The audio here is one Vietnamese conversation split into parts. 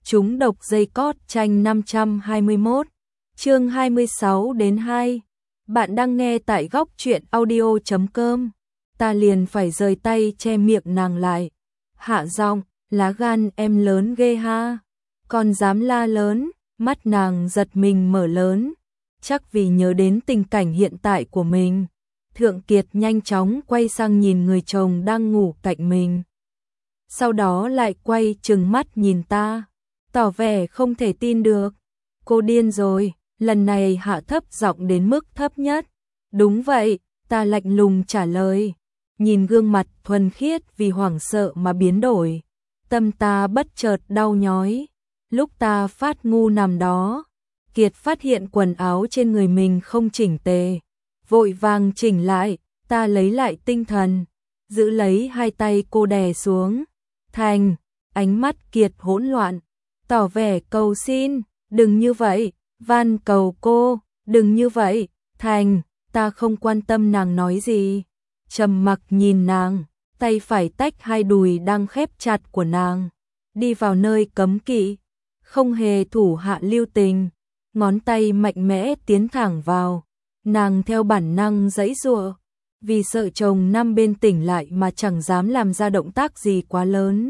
Trúng độc dây cót tranh 521, chương 26 đến 2. Bạn đang nghe tại góc truyện audio.com. Ta liền phải rời tay che miệng nàng lại. Hạ giọng, lá gan em lớn ghê ha. Còn dám la lớn, mắt nàng giật mình mở lớn. Chắc vì nhớ đến tình cảnh hiện tại của mình. Thượng Kiệt nhanh chóng quay sang nhìn người chồng đang ngủ cạnh mình. Sau đó lại quay trừng mắt nhìn ta, tỏ vẻ không thể tin được. Cô điên rồi, lần này hạ thấp giọng đến mức thấp nhất. Đúng vậy, ta lạnh lùng trả lời. Nhìn gương mặt thuần khiết vì hoảng sợ mà biến đổi. Tâm ta bất chợt đau nhói. Lúc ta phát ngu nằm đó, Kiệt phát hiện quần áo trên người mình không chỉnh tề. Vội vàng chỉnh lại, ta lấy lại tinh thần. Giữ lấy hai tay cô đè xuống. Thành, ánh mắt Kiệt hỗn loạn, tỏ vẻ cầu xin, đừng như vậy, van cầu cô, đừng như vậy. Thành, ta không quan tâm nàng nói gì, trầm mặc nhìn nàng, tay phải tách hai đùi đang khép chặt của nàng, đi vào nơi cấm kỵ, không hề thủ hạ lưu tình, ngón tay mạnh mẽ tiến thẳng vào. Nàng theo bản năng giãy giụa, vì sợ chồng nằm bên tỉnh lại mà chẳng dám làm ra động tác gì quá lớn.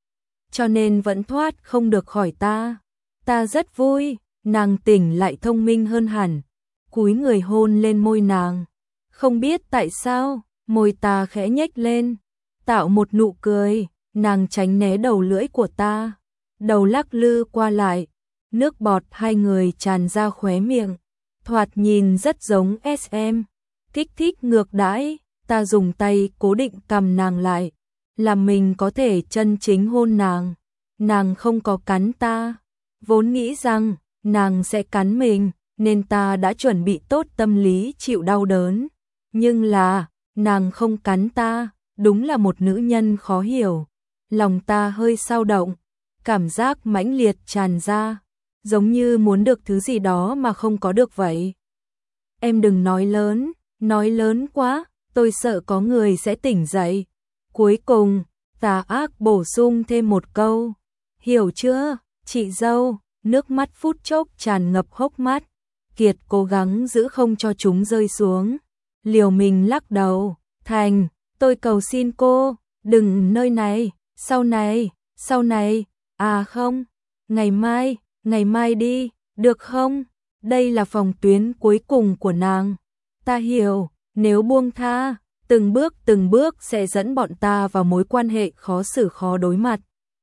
Cho nên vẫn thoát không được khỏi ta. Ta rất vui, nàng tỉnh lại thông minh hơn hẳn. Cúi người hôn lên môi nàng. Không biết tại sao, môi ta khẽ nhếch lên, tạo một nụ cười, nàng tránh né đầu lưỡi của ta. Đầu lắc lư qua lại, nước bọt hai người tràn ra khóe miệng. Thoạt nhìn rất giống SM. Kích thích ngược đãi, ta dùng tay cố định cầm nàng lại, làm mình có thể chân chính hôn nàng. Nàng không có cắn ta, vốn nghĩ rằng nàng sẽ cắn mình, nên ta đã chuẩn bị tốt tâm lý chịu đau đớn. Nhưng là, nàng không cắn ta, đúng là một nữ nhân khó hiểu. Lòng ta hơi xao động, cảm giác mãnh liệt tràn ra, giống như muốn được thứ gì đó mà không có được vậy. Em đừng nói lớn quá, tôi sợ có người sẽ tỉnh dậy. Cuối cùng, tà ác bổ sung thêm một câu. Hiểu chưa, chị dâu, nước mắt phút chốc tràn ngập hốc mắt. Kiệt cố gắng giữ không cho chúng rơi xuống. Liều mình lắc đầu, Thành, tôi cầu xin cô, đừng nơi này, sau này, à không, ngày mai đi, được không? Đây là phòng tuyến cuối cùng của nàng. Ta hiểu, nếu buông tha, từng bước sẽ dẫn bọn ta vào mối quan hệ khó xử khó đối mặt.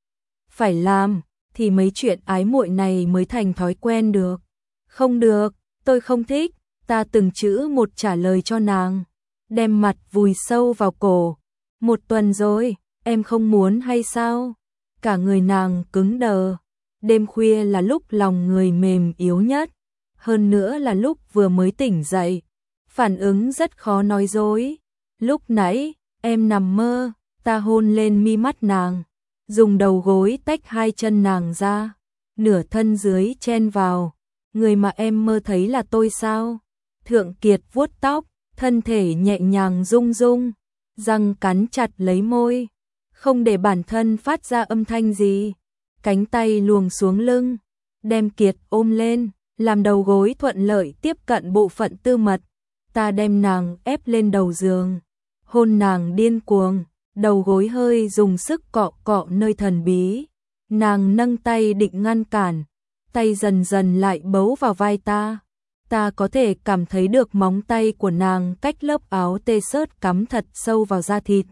Phải làm, thì mấy chuyện ái muội này mới thành thói quen được. Không được, tôi không thích, ta từng chữ một trả lời cho nàng. Đem mặt vùi sâu vào cổ. 1 tuần rồi, em không muốn hay sao? Cả người nàng cứng đờ. Đêm khuya là lúc lòng người mềm yếu nhất. Hơn nữa là lúc vừa mới tỉnh dậy. Phản ứng rất khó nói dối. Lúc nãy, em nằm mơ, ta hôn lên mi mắt nàng. Dùng đầu gối tách hai chân nàng ra. Nửa thân dưới chen vào. Người mà em mơ thấy là tôi sao? Thượng Kiệt vuốt tóc, thân thể nhẹ nhàng rung rung. Răng cắn chặt lấy môi. Không để bản thân phát ra âm thanh gì. Cánh tay luồng xuống lưng. Đem Kiệt ôm lên. Làm đầu gối thuận lợi tiếp cận bộ phận tư mật. Ta đem nàng ép lên đầu giường. Hôn nàng điên cuồng. Đầu gối hơi dùng sức cọ cọ nơi thần bí. Nàng nâng tay định ngăn cản. Tay dần dần lại bấu vào vai ta. Ta có thể cảm thấy được móng tay của nàng cách lớp áo t-shirt cắm thật sâu vào da thịt.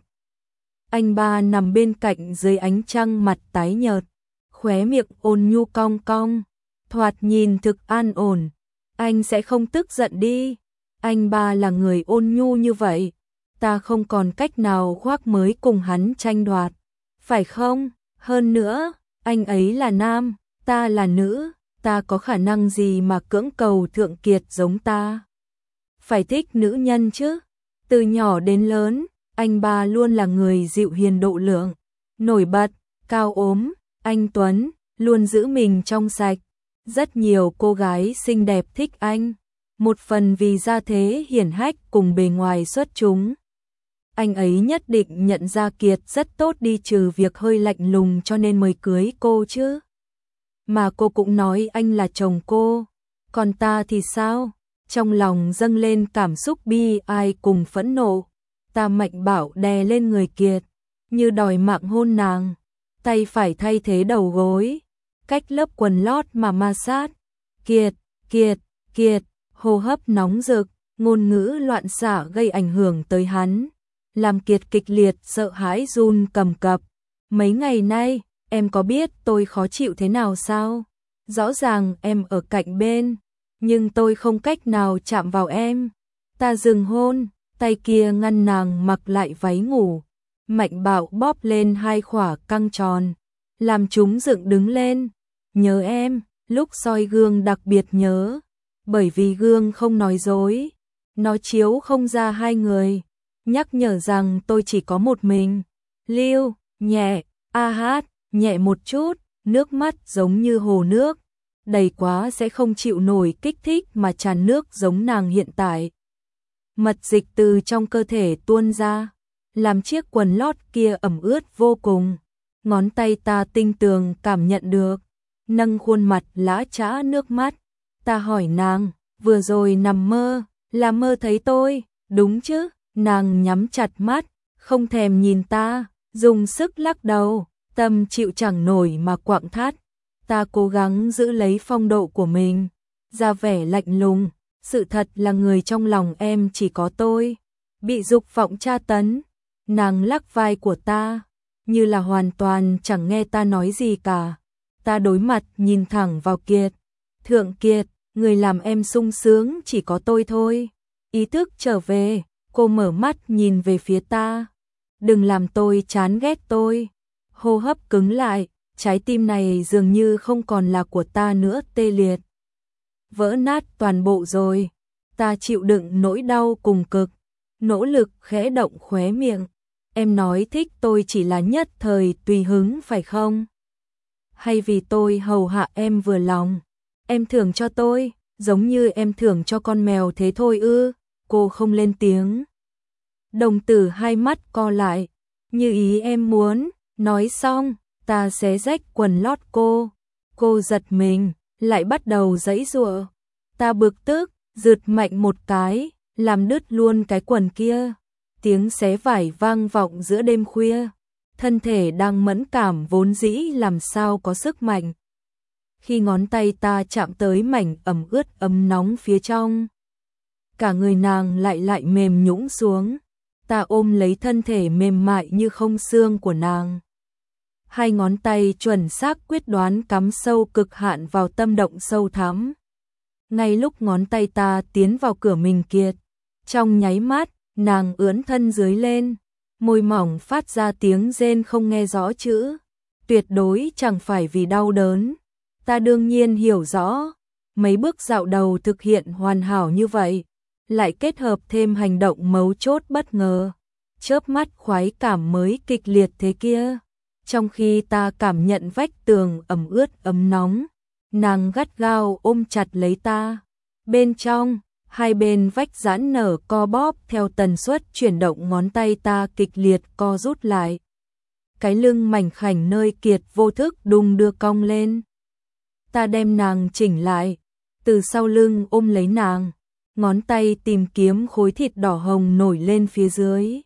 Anh ba nằm bên cạnh dưới ánh trăng, mặt tái nhợt. Khóe miệng ôn nhu cong cong. Thoạt nhìn thực an ổn. Anh sẽ không tức giận đi. Anh ba là người ôn nhu như vậy. Ta không còn cách nào khoác mới cùng hắn tranh đoạt. Phải không? Hơn nữa, anh ấy là nam, ta là nữ. Ta có khả năng gì mà cưỡng cầu Thượng Kiệt giống ta? Phải thích nữ nhân chứ. Từ nhỏ đến lớn, anh ba luôn là người dịu hiền độ lượng. Nổi bật, cao ốm, anh tuấn, luôn giữ mình trong sạch. Rất nhiều cô gái xinh đẹp thích anh, một phần vì gia thế hiển hách cùng bề ngoài xuất chúng. Anh ấy nhất định nhận ra Kiệt rất tốt đi, trừ việc hơi lạnh lùng cho nên mới cưới cô chứ. mà cô cũng nói anh là chồng cô. Còn ta thì sao? Trong lòng dâng lên cảm xúc bi ai cùng phẫn nộ. Ta mạnh bạo đè lên người Kiệt, như đòi mạng hôn nàng. Tay phải thay thế đầu gối, cách lớp quần lót mà ma sát. Kiệt, Kiệt, Kiệt, hô hấp nóng rực, ngôn ngữ loạn xạ gây ảnh hưởng tới hắn, làm Kiệt kịch liệt sợ hãi run cầm cập. Mấy ngày nay, em có biết tôi khó chịu thế nào sao? Rõ ràng em ở cạnh bên, nhưng tôi không cách nào chạm vào em. Ta dừng hôn, tay kia ngăn nàng mặc lại váy ngủ, mạnh bạo bóp lên hai khỏa căng tròn, làm chúng dựng đứng lên. Nhớ em, lúc soi gương đặc biệt nhớ, bởi vì gương không nói dối, nó chiếu không ra hai người, nhắc nhở rằng tôi chỉ có một mình. Lưu, nhẹ, a hát, nhẹ một chút, nước mắt giống như hồ nước, đầy quá sẽ không chịu nổi kích thích mà tràn nước giống nàng hiện tại. Mật dịch từ trong cơ thể tuôn ra, làm chiếc quần lót kia ẩm ướt vô cùng. Ngón tay ta tinh tường cảm nhận được, nâng khuôn mặt lã chã nước mắt. Ta hỏi nàng, vừa rồi nằm mơ, là mơ thấy tôi, đúng chứ? Nàng nhắm chặt mắt, không thèm nhìn ta, dùng sức lắc đầu, tâm chịu chẳng nổi mà quặn thắt. Ta cố gắng giữ lấy phong độ của mình, ra vẻ lạnh lùng. Sự thật là người trong lòng em chỉ có tôi. Bị dục vọng tra tấn, nàng lắc vai của ta, như là hoàn toàn chẳng nghe ta nói gì cả. Ta đối mặt nhìn thẳng vào Kiệt. Thượng Kiệt, người làm em sung sướng chỉ có tôi thôi. Ý thức trở về, cô mở mắt nhìn về phía ta. Đừng làm tôi chán ghét tôi. Hô hấp cứng lại, trái tim này dường như không còn là của ta nữa, tê liệt. Vỡ nát toàn bộ rồi. Ta chịu đựng nỗi đau cùng cực, nỗ lực khẽ động khóe miệng. Em nói thích tôi chỉ là nhất thời tùy hứng phải không? Hay vì tôi hầu hạ em vừa lòng, em thưởng cho tôi, giống như em thưởng cho con mèo thế thôi ư? Cô không lên tiếng. Đồng tử hai mắt co lại, như ý em muốn. Nói xong, ta xé rách quần lót cô. Cô giật mình, lại bắt đầu giãy giụa. Ta bực tức, rượt mạnh một cái, làm đứt luôn cái quần kia. Tiếng xé vải vang vọng giữa đêm khuya. Thân thể đang mẫn cảm vốn dĩ làm sao có sức mạnh. Khi ngón tay ta chạm tới mảnh ẩm ướt ấm nóng phía trong, cả người nàng lại mềm nhũn xuống. Ta ôm lấy thân thể mềm mại như không xương của nàng. Hai ngón tay chuẩn xác quyết đoán cắm sâu cực hạn vào tâm động sâu thẳm. Ngay lúc ngón tay ta tiến vào cửa mình Kiệt, trong nháy mắt, nàng ưỡn thân dưới lên, môi mỏng phát ra tiếng rên không nghe rõ chữ. Tuyệt đối chẳng phải vì đau đớn. Ta đương nhiên hiểu rõ, mấy bước dạo đầu thực hiện hoàn hảo như vậy, lại kết hợp thêm hành động mấu chốt bất ngờ, chớp mắt khoái cảm mới kịch liệt thế kia. Trong khi ta cảm nhận vách tường ẩm ướt ấm nóng, nàng gắt gao ôm chặt lấy ta. Bên trong, hai bên vách giãn nở co bóp theo tần suất chuyển động ngón tay ta kịch liệt co rút lại. Cái lưng mảnh khảnh nơi Kiệt vô thức đung đưa cong lên. Ta đem nàng chỉnh lại, từ sau lưng ôm lấy nàng, ngón tay tìm kiếm khối thịt đỏ hồng nổi lên phía dưới.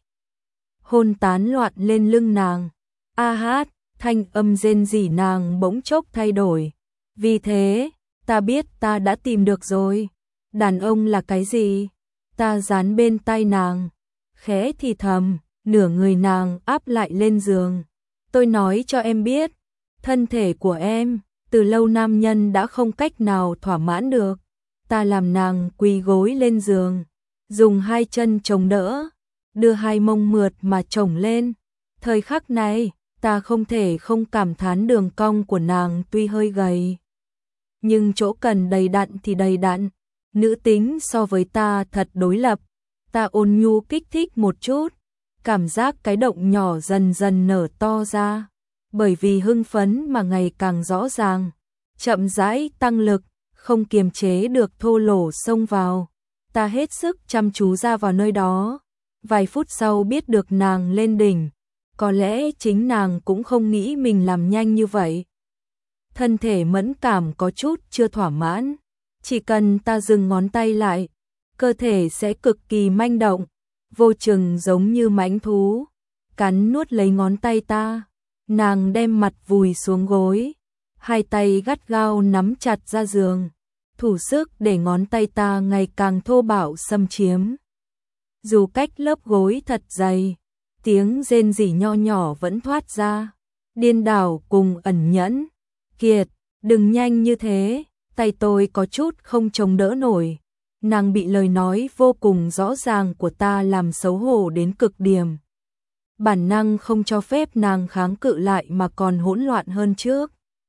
Hôn tán loạn lên lưng nàng. A hát, thanh âm rên rỉ nàng bỗng chốc thay đổi. Vì thế, ta biết ta đã tìm được rồi. Đàn ông là cái gì? Ta dán bên tai nàng, khẽ thì thầm, nửa người nàng áp lại lên giường. Tôi nói cho em biết, thân thể của em, từ lâu nam nhân đã không cách nào thỏa mãn được. Ta làm nàng quỳ gối lên giường, dùng hai chân chống đỡ, đưa hai mông mượt mà chồng lên. Thời khắc này, ta không thể không cảm thán đường cong của nàng tuy hơi gầy, nhưng chỗ cần đầy đặn thì đầy đặn. Nữ tính so với ta thật đối lập. Ta ôn nhu kích thích một chút, cảm giác cái động nhỏ dần dần nở to ra, bởi vì hưng phấn mà ngày càng rõ ràng. Chậm rãi tăng lực, không kiềm chế được thô lỗ xông vào. Ta hết sức chăm chú ra vào nơi đó. Vài phút sau biết được nàng lên đỉnh. Có lẽ chính nàng cũng không nghĩ mình làm nhanh như vậy. thân thể mẫn cảm có chút chưa thỏa mãn. Chỉ cần ta dừng ngón tay lại, cơ thể sẽ cực kỳ manh động, vô chừng giống như mãnh thú, cắn nuốt lấy ngón tay ta. Nàng đem mặt vùi xuống gối, hai tay gắt gao nắm chặt ra giường, thủ sức để ngón tay ta ngày càng thô bạo xâm chiếm. Dù cách lớp gối thật dày, tiếng rên rỉ nho nhỏ vẫn thoát ra, điên đảo cùng ẩn nhẫn. Kiệt, đừng nhanh như thế, tay tôi có chút không chống đỡ nổi. Nàng bị lời nói vô cùng rõ ràng của ta làm xấu hổ đến cực điểm. Bản năng không cho phép nàng kháng cự lại mà còn hỗn loạn hơn trước.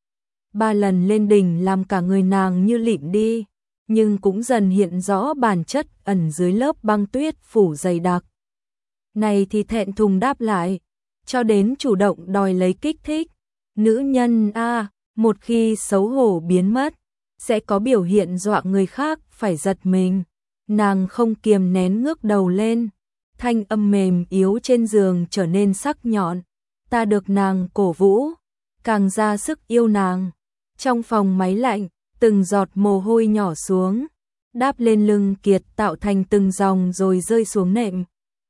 3 lần lên đỉnh làm cả người nàng như lịm đi, nhưng cũng dần hiện rõ bản chất ẩn dưới lớp băng tuyết phủ dày đặc. Này thì thẹn thùng đáp lại, cho đến chủ động đòi lấy kích thích. Nữ nhân một khi xấu hổ biến mất, sẽ có biểu hiện dọa người khác phải giật mình. Nàng không kiềm nén ngước đầu lên, thanh âm mềm yếu trên giường trở nên sắc nhọn. Ta được nàng cổ vũ, càng ra sức yêu nàng. Trong phòng máy lạnh, từng giọt mồ hôi nhỏ xuống, đáp lên lưng Kiệt tạo thành từng dòng rồi rơi xuống nệm.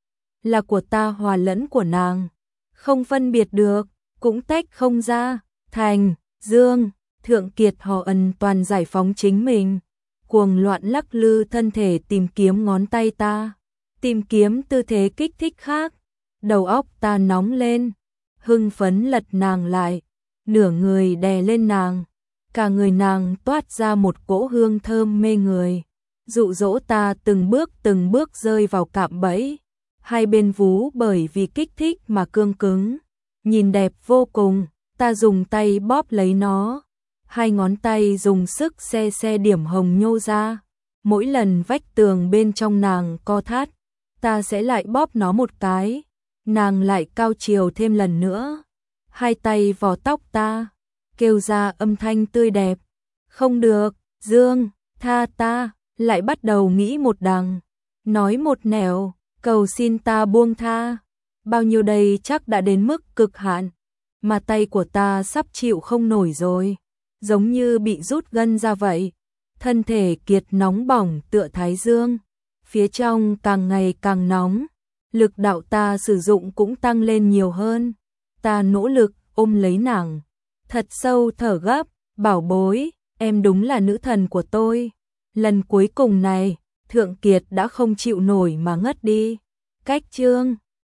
Là của ta hòa lẫn của nàng, không phân biệt được, cũng tách không ra. Thành, Dương, Thượng Kiệt hò ẩn toàn giải phóng chính mình, cuồng loạn lắc lư thân thể tìm kiếm ngón tay ta, tìm kiếm tư thế kích thích khác. Đầu óc ta nóng lên, hưng phấn lật nàng lại, nửa người đè lên nàng, cả người nàng toát ra một cỗ hương thơm mê người, dụ dỗ ta từng bước rơi vào cạm bẫy. Hai bên vú bởi vì kích thích mà cương cứng, nhìn đẹp vô cùng. Ta dùng tay bóp lấy nó, hai ngón tay dùng sức xe điểm hồng nhô ra. Mỗi lần vách tường bên trong nàng co thắt, ta sẽ lại bóp nó một cái, nàng lại cao chiều thêm lần nữa. Hai tay vò tóc ta, kêu ra âm thanh tươi đẹp. Không được, Dương, tha ta, lại bắt đầu nghĩ một đằng, nói một nẻo, cầu xin ta buông tha. Bao nhiêu đây chắc đã đến mức cực hạn, mà tay của ta sắp chịu không nổi rồi, giống như bị rút gân ra vậy. Thân thể Kiệt nóng bỏng tựa thái dương, phía trong càng ngày càng nóng, lực đạo ta sử dụng cũng tăng lên nhiều hơn. Ta nỗ lực ôm lấy nàng, thật sâu thở gấp, bảo bối, em đúng là nữ thần của tôi. Lần cuối cùng này, Thượng Kiệt đã không chịu nổi mà ngất đi. Cách chương